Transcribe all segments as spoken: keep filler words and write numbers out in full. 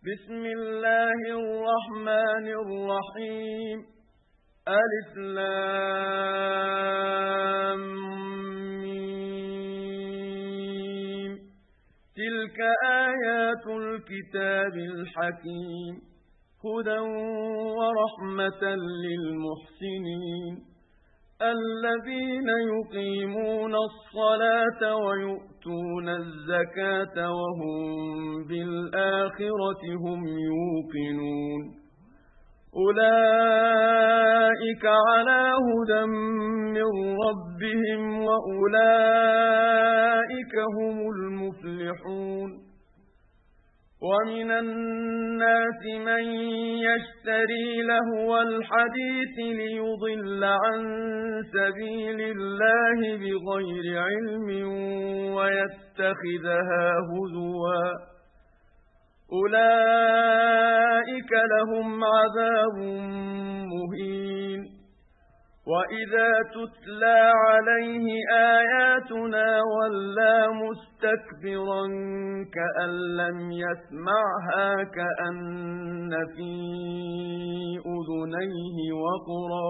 بسم الله الرحمن الرحيم ألف لام ميم تلك آيات الكتاب الحكيم هدى ورحمة للمحسنين الذين يقيمون الصلاة ويؤتون الزكاة وهم بالآخرة هم يوقنون أولئك على هدى من ربهم وأولئك هم المفلحون ومن الناس من يشتري لهو الحديث ليضل عن سبيل الله بغير علم ويتخذها هزوا أولئك لهم عذاب مهين وإذا تتلى عليه آياتنا ولى مستكبرا كأن لم يسمعها كأن في أذنيه وقرا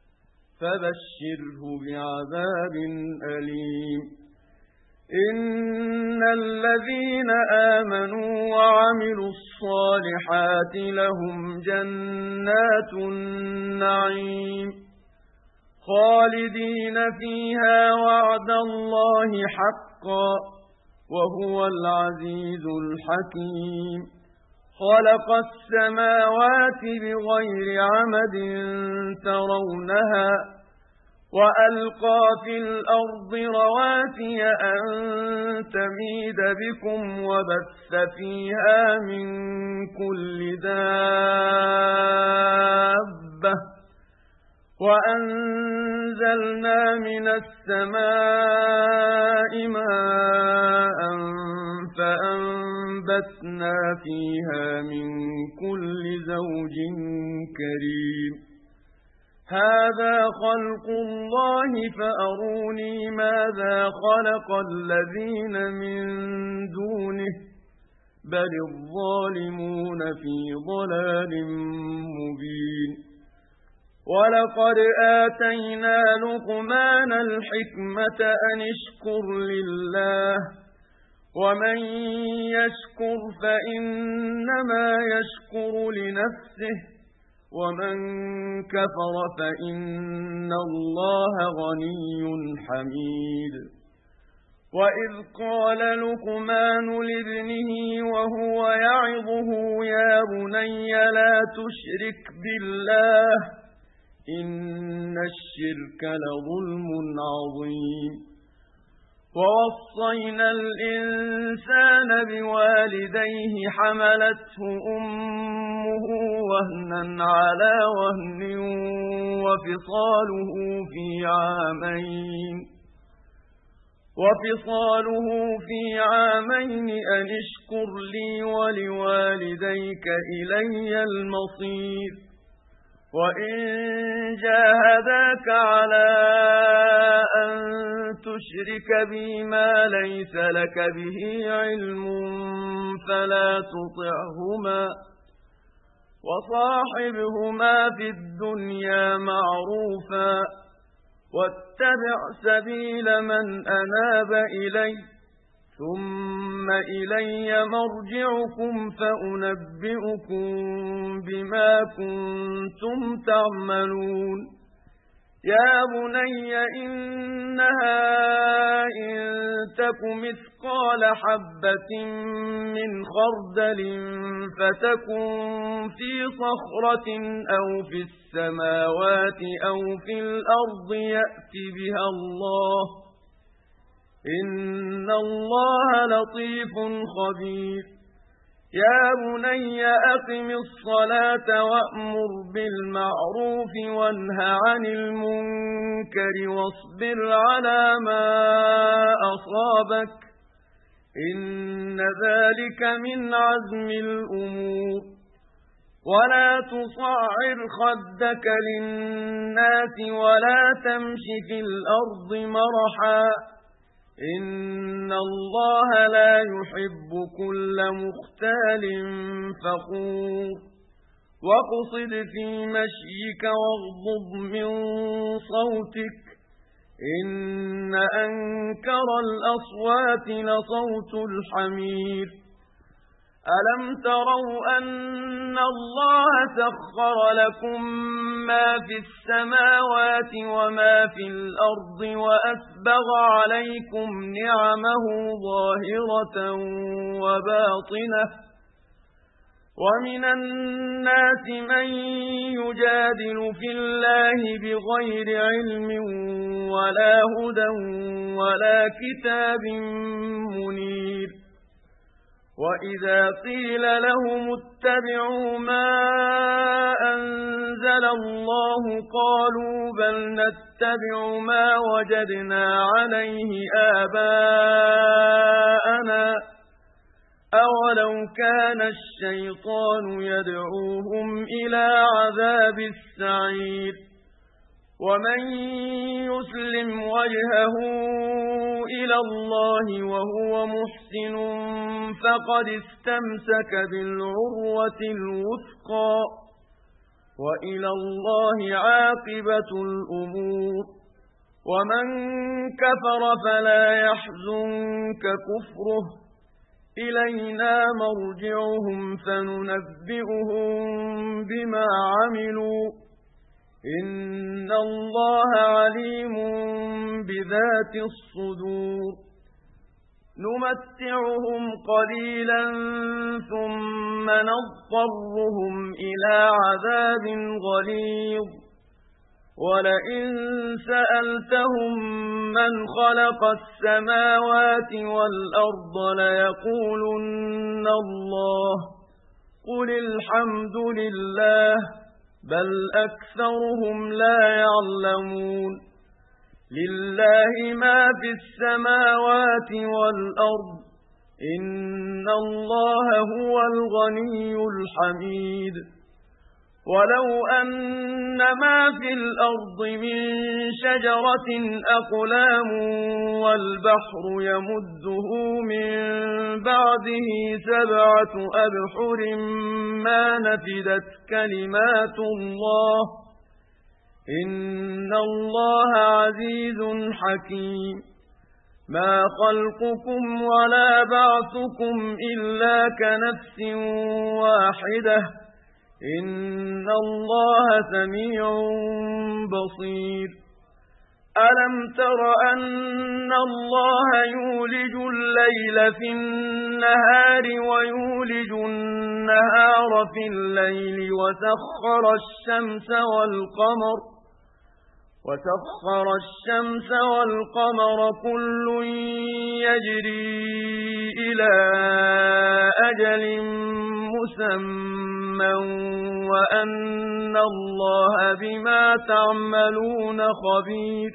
فبشره بعذاب أليم إن الذين آمنوا وعملوا الصالحات لهم جنات النعيم خالدين فيها وعد الله حقا وهو العزيز الحكيم خلق السماوات بغير عمد ترونها وألقى في الأرض رواسي أن تميد بكم وبث فيها من كل دابة وأنزلنا من السماء ماء فأنبتنا فيها من كل زوج كريم هذا خلق الله فأروني ماذا خلق الذين من دونه بل الظالمون في ضلال مبين ولقد آتينا لقمان الحكمة أن اشكر لله ومن يشكر فإنما يشكر لنفسه ومن كفر فإن الله غني حميد وإذ قال لقمان لابنه وهو يعظه يا بني لا تشرك بالله إن الشرك لظلم عظيم ووصينا الإنسان بوالديه حملته أمه وهنا على وهن وفصاله في عامين وفصاله في عامين أن اشكر لي ولوالديك إلي المصير وإن جاهداك على أن تشرك بي ما ليس لك به علم فلا تطعهما وصاحبهما في الدنيا معروفا واتبع سبيل من أناب إلي ثم إلي مرجعكم فأنبئكم بما كنتم تعملون يا بني إنها إن تك مثقال حبة من خردل فتكن في صخرة أو في السماوات أو في الأرض يأت بها الله إن الله لطيف خبير يا بني أقم الصلاة وأمر بالمعروف وانه عن المنكر واصبر على ما أصابك إن ذلك من عزم الأمور ولا تصعر خدك للناس ولا تمش في الأرض مرحا إن الله لا يحب كل مختال فخور واقصد في مشيك واغضض من صوتك إن أنكر الأصوات لصوت الحمير ألم تروا أن الله سخر لكم ما في السماوات وما في الأرض وأسبغ عليكم نعمه ظاهرة وباطنة ومن الناس من يجادل في الله بغير علم ولا هدى ولا كتاب منير وإذا قيل لهم اتبعوا ما أنزل الله قالوا بل نتبع ما وجدنا عليه آباءنا أولو كان الشيطان يدعوهم إلى عذاب السعير ومن يسلم وجهه إلى الله وهو محسن فقد استمسك بالعروة الوثقى وإلى الله عاقبة الأمور ومن كفر فلا يحزنك كفره إلينا مرجعهم فننبئهم بما عملوا إن الله عليم بذات الصدور نمتعهم قليلا ثم نضطرهم إلى عذاب غليظ ولئن سألتهم من خلق السماوات والأرض ليقولن الله قل الحمد لله بل أكثرهم لا يعلمون لله ما في السماوات والأرض إن الله هو الغني الحميد ولو أن ما في الأرض من شجرة أقلام والبحر يمده من بعده سبعة أبحر ما نفدت كلمات الله إن الله عزيز حكيم ما خلقكم ولا بعثكم إلا كنفس واحدة إن الله سميع بصير ألم تر أن الله يولج الليل في النهار ويولج النهار في الليل وسخر الشمس والقمر وسخر الشمس والقمر كل يجري إلى أجل مسمى وأن الله بما تعملون خبير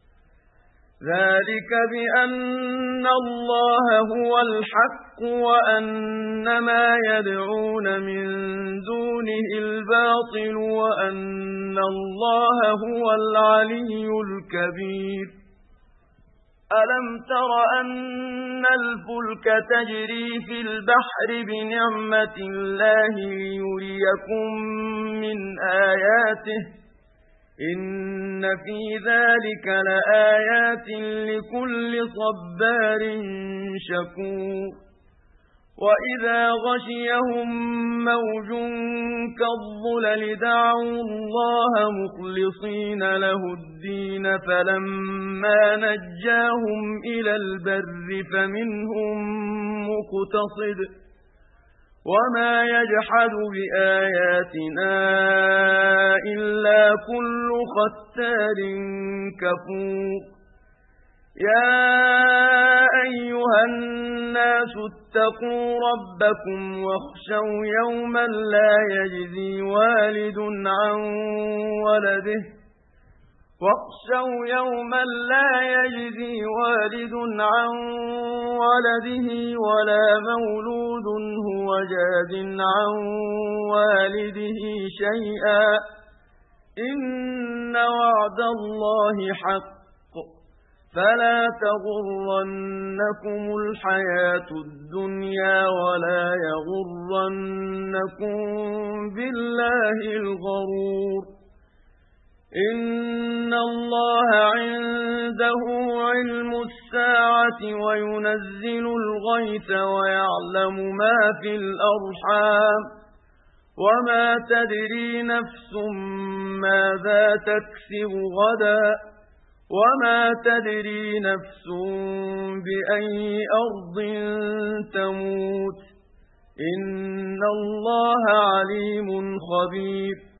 ذلك بأن الله هو الحق وأن ما يدعون من دونه الباطل وأن الله هو العلي الكبير ألم تر أن الفلك تجري في البحر بنعمة الله ليريكم من آياته إن في ذلك لآيات لكل صبار شكور وإذا غشيهم موج كالظلل دعوا الله مخلصين له الدين فلما نجاهم إلى البر فمنهم مقتصد وما يجحد بآياتنا إلا كل ختار كفور يا أيها الناس اتقوا ربكم واخشوا يوما لا يجزي والد عن ولده واخشوا يوما لا يجزي والد عن ولده ولا مولود هو جاز عن والده شيئا إن وعد الله حق فلا تغرنكم الحياة الدنيا ولا يغرنكم بالله الغرور إن الله عنده علم الساعة وينزل الغيث ويعلم ما في الأرحام وما تدري نفس ماذا تكسب غدا وما تدري نفس بأي أرض تموت إن الله عليم خبير